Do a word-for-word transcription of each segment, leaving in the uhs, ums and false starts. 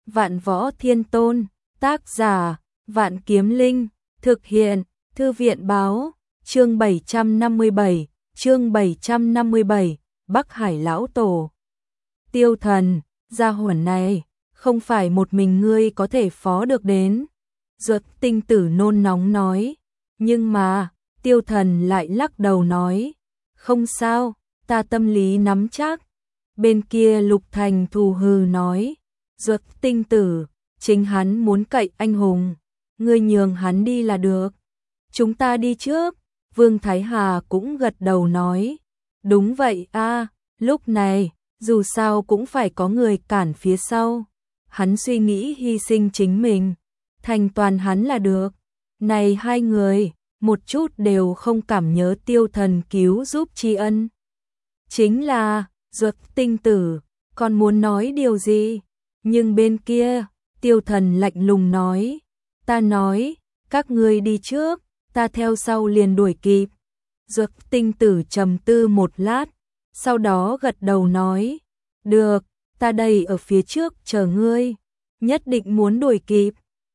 Vạn Võ Thiên Tôn, tác giả, Vạn Kiếm Linh, thực hiện, Thư viện báo, chương bảy trăm năm mươi bảy, chương bảy trăm năm mươi bảy, Bắc Hải Lão Tổ. Tiêu Thần, gia hỏa này, không phải một mình ngươi có thể phó được đến. Duật Tinh Tử nôn nóng nói, nhưng mà, Tiêu Thần lại lắc đầu nói, không sao, ta tâm lý nắm chắc. Bên kia Lục Thành thù hừ nói, Duật Tinh Tử, chính hắn muốn cậy anh hùng, ngươi nhường hắn đi là được. Chúng ta đi trước. Vương Thái Hà cũng gật đầu nói, đúng vậy a, lúc này, dù sao cũng phải có người cản phía sau. Hắn suy nghĩ hy sinh chính mình, thành toàn hắn là được. Này hai người, một chút đều không cảm nhớ Tiêu Thần cứu giúp tri ân. Chính là, Duật Tinh Tử, còn muốn nói điều gì? Nhưng bên kia, Tiêu Thần lạnh lùng nói, ta nói, các ngươi đi trước, ta theo sau liền đuổi kịp. Duật Tinh Tử trầm tư một lát, sau đó gật đầu nói, được, ta đây ở phía trước chờ ngươi, nhất định muốn đuổi kịp.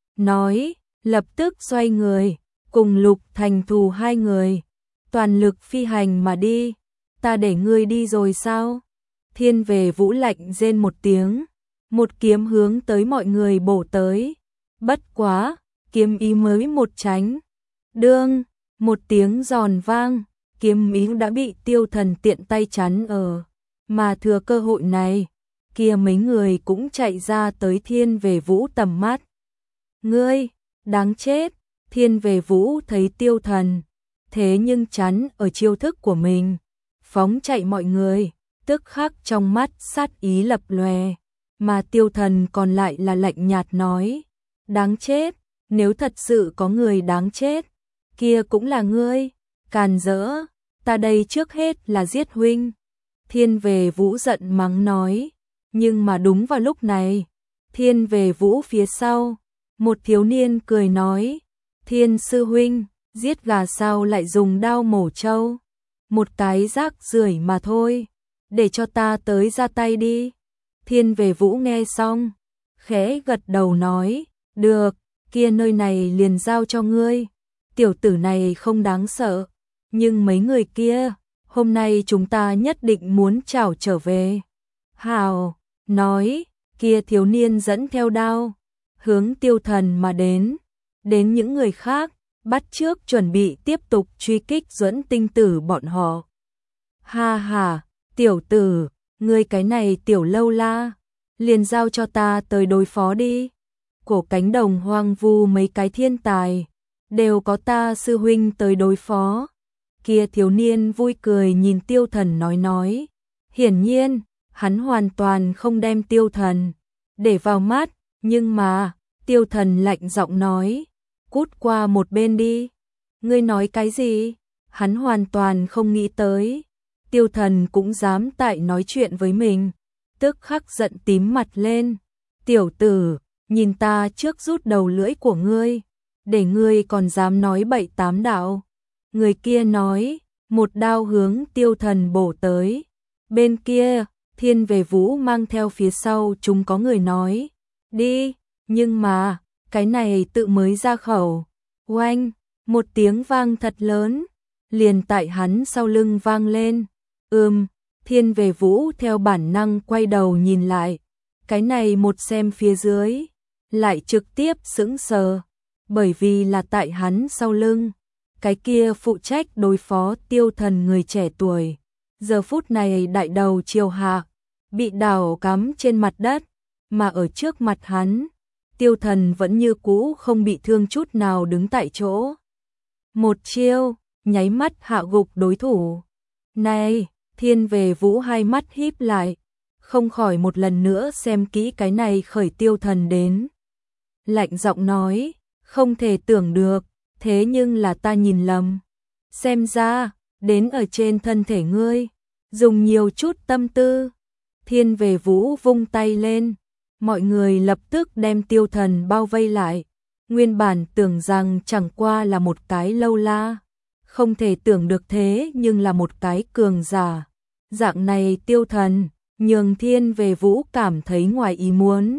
Nói, lập tức xoay người, cùng Lục Thành Thù hai người, toàn lực phi hành mà đi. Ta để ngươi đi rồi sao? Thiên Về Vũ lạnh rên một tiếng, một kiếm hướng tới mọi người bổ tới. Bất quá, kiếm ý mới một tránh. Đương, một tiếng giòn vang, kiếm ý đã bị Tiêu Thần tiện tay chắn ở. Mà thừa cơ hội này, kia mấy người cũng chạy ra tới Thiên Về Vũ tầm mắt. Ngươi, đáng chết, Thiên Về Vũ thấy Tiêu Thần, thế nhưng chắn ở chiêu thức của mình. Phóng chạy mọi người, tức khắc trong mắt sát ý lập lòe, mà Tiêu Thần còn lại là lạnh nhạt nói, đáng chết, nếu thật sự có người đáng chết, kia cũng là ngươi, càn rỡ, ta đây trước hết là giết huynh. Thiên Về Vũ giận mắng nói, nhưng mà đúng vào lúc này, Thiên Về Vũ phía sau, một thiếu niên cười nói, Thiên sư huynh, giết gà sao lại dùng đao mổ trâu? Một cái rác rưởi mà thôi, để cho ta tới ra tay đi. Thiên Về Vũ nghe xong, khẽ gật đầu nói, được, kia nơi này liền giao cho ngươi. Tiểu tử này không đáng sợ, nhưng mấy người kia, hôm nay chúng ta nhất định muốn trảo trở về. Hào, nói, kia thiếu niên dẫn theo đao, hướng Tiêu Thần mà đến, đến những người khác, bắt trước chuẩn bị tiếp tục truy kích Duẫn Tinh Tử bọn họ. Ha ha, tiểu tử, ngươi cái này tiểu lâu la, liền giao cho ta tới đối phó đi. Cổ cánh đồng hoang vu mấy cái thiên tài, đều có ta sư huynh tới đối phó. Kia thiếu niên vui cười nhìn Tiêu Thần nói nói, hiển nhiên, hắn hoàn toàn không đem Tiêu Thần để vào mắt, nhưng mà, Tiêu Thần lạnh giọng nói, cút qua một bên đi. Ngươi nói cái gì? Hắn hoàn toàn không nghĩ tới. Tiêu Thần cũng dám tại nói chuyện với mình. Tức khắc giận tím mặt lên. Tiểu tử, nhìn ta trước rút đầu lưỡi của ngươi. Để ngươi còn dám nói bậy tám đạo. Người kia nói, một đao hướng Tiêu Thần bổ tới. Bên kia, Thiên Về Vũ mang theo phía sau chúng có người nói, đi, nhưng mà, cái này tự mới ra khẩu. Oanh, một tiếng vang thật lớn, liền tại hắn sau lưng vang lên. Ừm, Thiên Về Vũ theo bản năng quay đầu nhìn lại. Cái này một xem phía dưới, lại trực tiếp sững sờ, bởi vì là tại hắn sau lưng. Cái kia phụ trách đối phó Tiêu Thần người trẻ tuổi. Giờ phút này đại đầu chiều hạ, bị đào cắm trên mặt đất, mà ở trước mặt hắn, Tiêu Thần vẫn như cũ không bị thương chút nào đứng tại chỗ. Một chiêu, nháy mắt hạ gục đối thủ. Này, Thiên Về Vũ hai mắt híp lại, không khỏi một lần nữa xem kỹ cái này khởi Tiêu Thần đến. Lạnh giọng nói, không thể tưởng được, thế nhưng là ta nhìn lầm. Xem ra, đến ở trên thân thể ngươi, dùng nhiều chút tâm tư. Thiên Về Vũ vung tay lên. Mọi người lập tức đem Tiêu Thần bao vây lại. Nguyên bản tưởng rằng chẳng qua là một cái lâu la, không thể tưởng được thế nhưng là một cái cường giả. Dạng này Tiêu Thần, nhường Thiên Về Vũ cảm thấy ngoài ý muốn.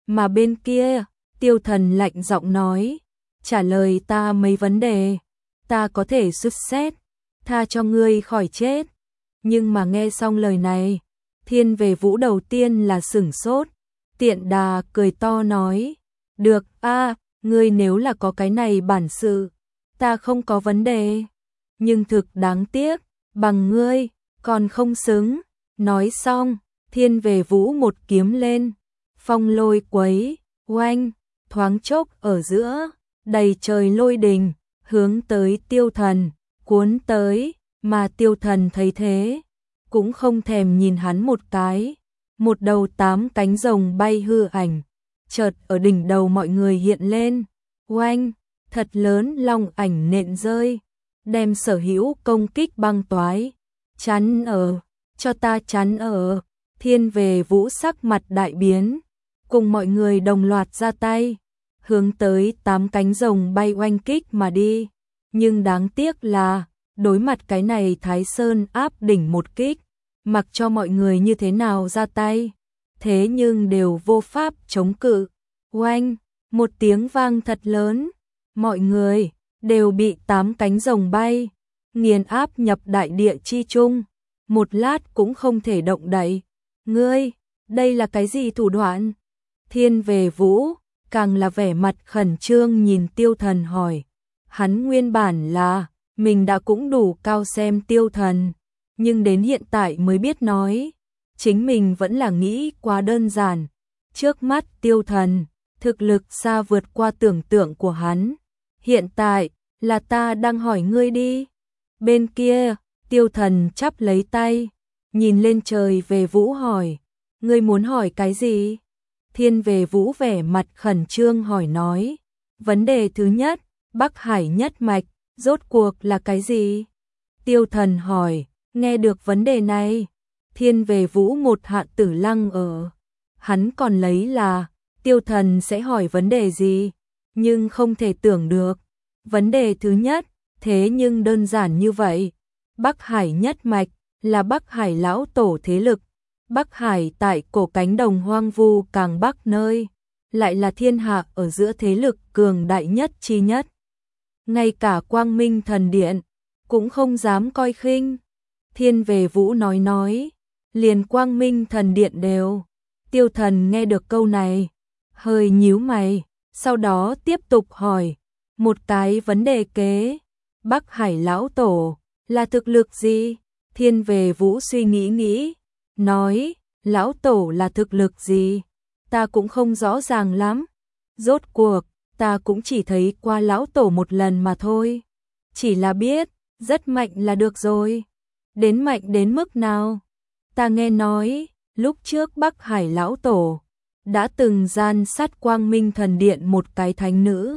Mà bên kia, Tiêu Thần lạnh giọng nói, trả lời ta mấy vấn đề, ta có thể suất xét, tha cho ngươi khỏi chết. Nhưng mà nghe xong lời này, Thiên Về Vũ đầu tiên là sửng sốt, tiện đà cười to nói, được a, ngươi nếu là có cái này bản sự, ta không có vấn đề, nhưng thực đáng tiếc, bằng ngươi, còn không xứng. Nói xong, Thiên Về Vũ một kiếm lên, phong lôi quấy, oanh, thoáng chốc ở giữa, đầy trời lôi đình, hướng tới Tiêu Thần, cuốn tới, mà Tiêu Thần thấy thế, cũng không thèm nhìn hắn một cái, một đầu tám cánh rồng bay hư ảnh, chợt ở đỉnh đầu mọi người hiện lên, oanh, thật lớn long ảnh nện rơi, đem sở hữu công kích băng toái, chắn ở, cho ta chắn ở. Thiên Về Vũ sắc mặt đại biến, cùng mọi người đồng loạt ra tay, hướng tới tám cánh rồng bay oanh kích mà đi, nhưng đáng tiếc là, đối mặt cái này Thái Sơn áp đỉnh một kích, mặc cho mọi người như thế nào ra tay, thế nhưng đều vô pháp chống cự. Oanh, một tiếng vang thật lớn, mọi người đều bị tám cánh rồng bay nghiền áp nhập đại địa chi trung, một lát cũng không thể động đậy. Ngươi, đây là cái gì thủ đoạn? Thiên Về Vũ càng là vẻ mặt khẩn trương nhìn Tiêu Thần hỏi. Hắn nguyên bản là mình đã cũng đủ cao xem Tiêu Thần, nhưng đến hiện tại mới biết nói, chính mình vẫn là nghĩ quá đơn giản. Trước mắt Tiêu Thần, thực lực xa vượt qua tưởng tượng của hắn. Hiện tại, là ta đang hỏi ngươi đi. Bên kia, Tiêu Thần chắp lấy tay, nhìn lên trời Về Vũ hỏi, ngươi muốn hỏi cái gì? Thiên Về Vũ vẻ mặt khẩn trương hỏi nói, vấn đề thứ nhất, Bắc Hải nhất mạch, rốt cuộc là cái gì? Tiêu Thần hỏi, nghe được vấn đề này, Thiên Về Vũ một hạ tử lăng ở. Hắn còn lấy là, Tiêu Thần sẽ hỏi vấn đề gì, nhưng không thể tưởng được. Vấn đề thứ nhất, thế nhưng đơn giản như vậy. Bắc Hải nhất mạch, là Bắc Hải lão tổ thế lực. Bắc Hải tại cổ cánh đồng hoang vu càng bắc nơi, lại là thiên hạ ở giữa thế lực cường đại nhất chi nhất. Ngay cả Quang Minh Thần Điện, cũng không dám coi khinh. Thiên Về Vũ nói nói, liền Quang Minh Thần Điện đều. Tiêu Thần nghe được câu này, hơi nhíu mày, sau đó tiếp tục hỏi, một cái vấn đề kế, Bắc Hải lão tổ, là thực lực gì? Thiên Về Vũ suy nghĩ nghĩ, nói, lão tổ là thực lực gì? Ta cũng không rõ ràng lắm. Rốt cuộc, ta cũng chỉ thấy qua lão tổ một lần mà thôi. Chỉ là biết, rất mạnh là được rồi. Đến mạnh đến mức nào? Ta nghe nói, lúc trước Bắc Hải lão tổ đã từng gian sát Quang Minh Thần Điện một cái thánh nữ,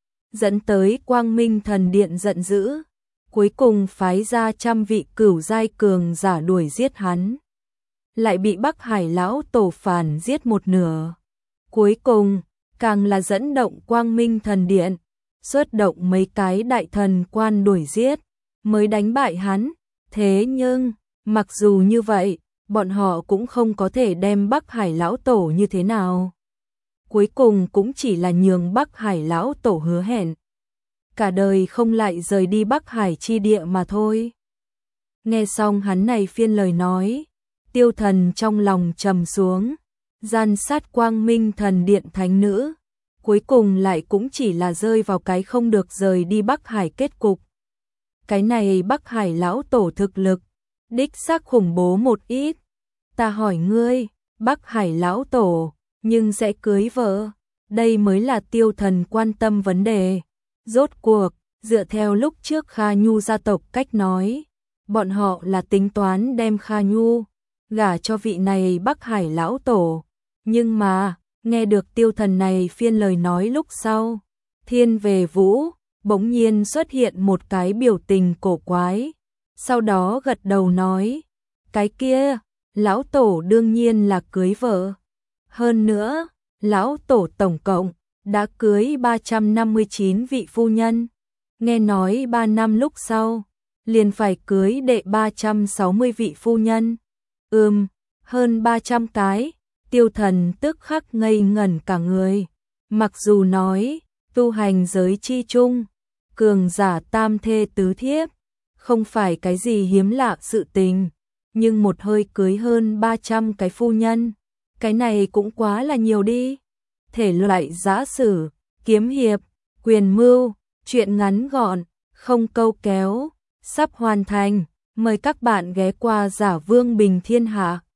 dẫn tới Quang Minh Thần Điện giận dữ, cuối cùng phái ra trăm vị cửu giai cường giả đuổi giết hắn, lại bị Bắc Hải lão tổ phản giết một nửa. Cuối cùng, càng là dẫn động Quang Minh Thần Điện, xuất động mấy cái đại thần quan đuổi giết, mới đánh bại hắn. Thế nhưng, mặc dù như vậy, bọn họ cũng không có thể đem Bắc Hải lão tổ như thế nào. Cuối cùng cũng chỉ là nhường Bắc Hải lão tổ hứa hẹn, cả đời không lại rời đi Bắc Hải chi địa mà thôi. Nghe xong hắn này phiên lời nói, Tiêu Thần trong lòng trầm xuống, gian sát Quang Minh Thần Điện thánh nữ, cuối cùng lại cũng chỉ là rơi vào cái không được rời đi Bắc Hải kết cục. Cái này Bắc Hải lão tổ thực lực, đích xác khủng bố một ít. Ta hỏi ngươi, Bắc Hải lão tổ, nhưng sẽ cưới vợ, đây mới là Tiêu Thần quan tâm vấn đề. Rốt cuộc, dựa theo lúc trước Kha Nhu gia tộc cách nói, bọn họ là tính toán đem Kha Nhu gả cho vị này Bắc Hải lão tổ. Nhưng mà, nghe được Tiêu Thần này phiên lời nói lúc sau, Thiên Về Vũ bỗng nhiên xuất hiện một cái biểu tình cổ quái, sau đó gật đầu nói, cái kia, lão tổ đương nhiên là cưới vợ. Hơn nữa, lão tổ tổng cộng đã cưới ba trăm năm mươi chín vị phu nhân, nghe nói ba năm lúc sau, liền phải cưới đệ ba trăm sáu mươi vị phu nhân. Ừm, hơn ba trăm cái, Tiêu Thần tức khắc ngây ngẩn cả người. Mặc dù nói, tu hành giới chi chung, cường giả tam thê tứ thiếp, không phải cái gì hiếm lạ sự tình, nhưng một hơi cưới hơn ba trăm cái phu nhân, cái này cũng quá là nhiều đi. Thể loại giã sử, kiếm hiệp, quyền mưu, truyện ngắn gọn, không câu kéo, sắp hoàn thành, mời các bạn ghé qua Giả Vương Bình Thiên Hạ.